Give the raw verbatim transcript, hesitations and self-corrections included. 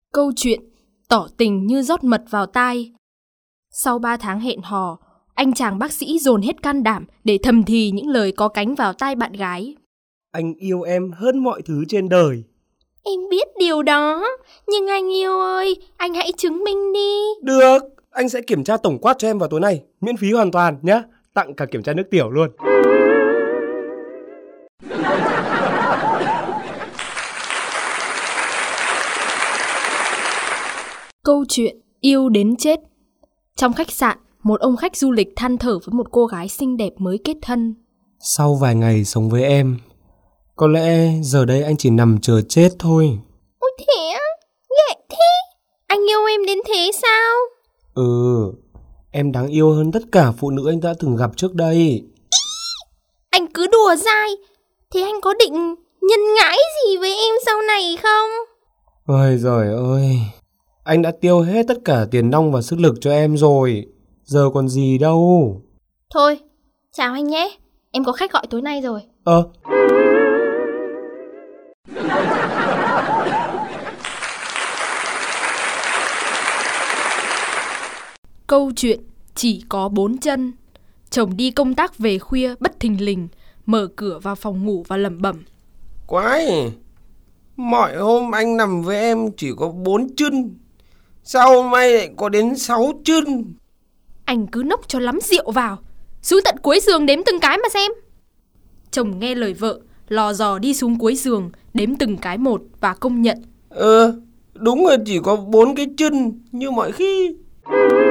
Câu chuyện tỏ tình như rót mật vào tai. Sau ba tháng hẹn hò, anh chàng bác sĩ dồn hết can đảm để thầm thì những lời có cánh vào tai bạn gái. Anh yêu em hơn mọi thứ trên đời. Em biết điều đó, nhưng anh yêu ơi, anh hãy chứng minh đi. Được, anh sẽ kiểm tra tổng quát cho em vào tối nay, miễn phí hoàn toàn nhé, tặng cả kiểm tra nước tiểu luôn. Câu chuyện yêu đến chết. Trong khách sạn, một ông khách du lịch than thở với một cô gái xinh đẹp mới kết thân. Sau vài ngày sống với em, có lẽ giờ đây anh chỉ nằm chờ chết thôi. Ôi thế á, ghệ thế. Anh yêu em đến thế sao? Ừ, em đáng yêu hơn tất cả phụ nữ anh đã từng gặp trước đây. Ý, anh cứ đùa dai. Thế anh có định nhân ngãi gì với em sau này không? Ôi giời ơi, anh đã tiêu hết tất cả tiền nong và sức lực cho em rồi, giờ còn gì đâu. Thôi, chào anh nhé, em có khách gọi tối nay rồi. Ờ Câu chuyện chỉ có bốn chân. Chồng đi công tác về khuya bất thình lình, mở cửa vào phòng ngủ và lẩm bẩm: Quái, mọi hôm anh nằm với em chỉ có bốn chân, sao hôm nay lại có đến sáu chân? Anh cứ nốc cho lắm rượu vào, xuống tận cuối giường đếm từng cái mà xem. Chồng nghe lời vợ, lò dò đi xuống cuối giường, đếm từng cái một và công nhận: Ờ, đúng là chỉ có bốn cái chân như mọi khi.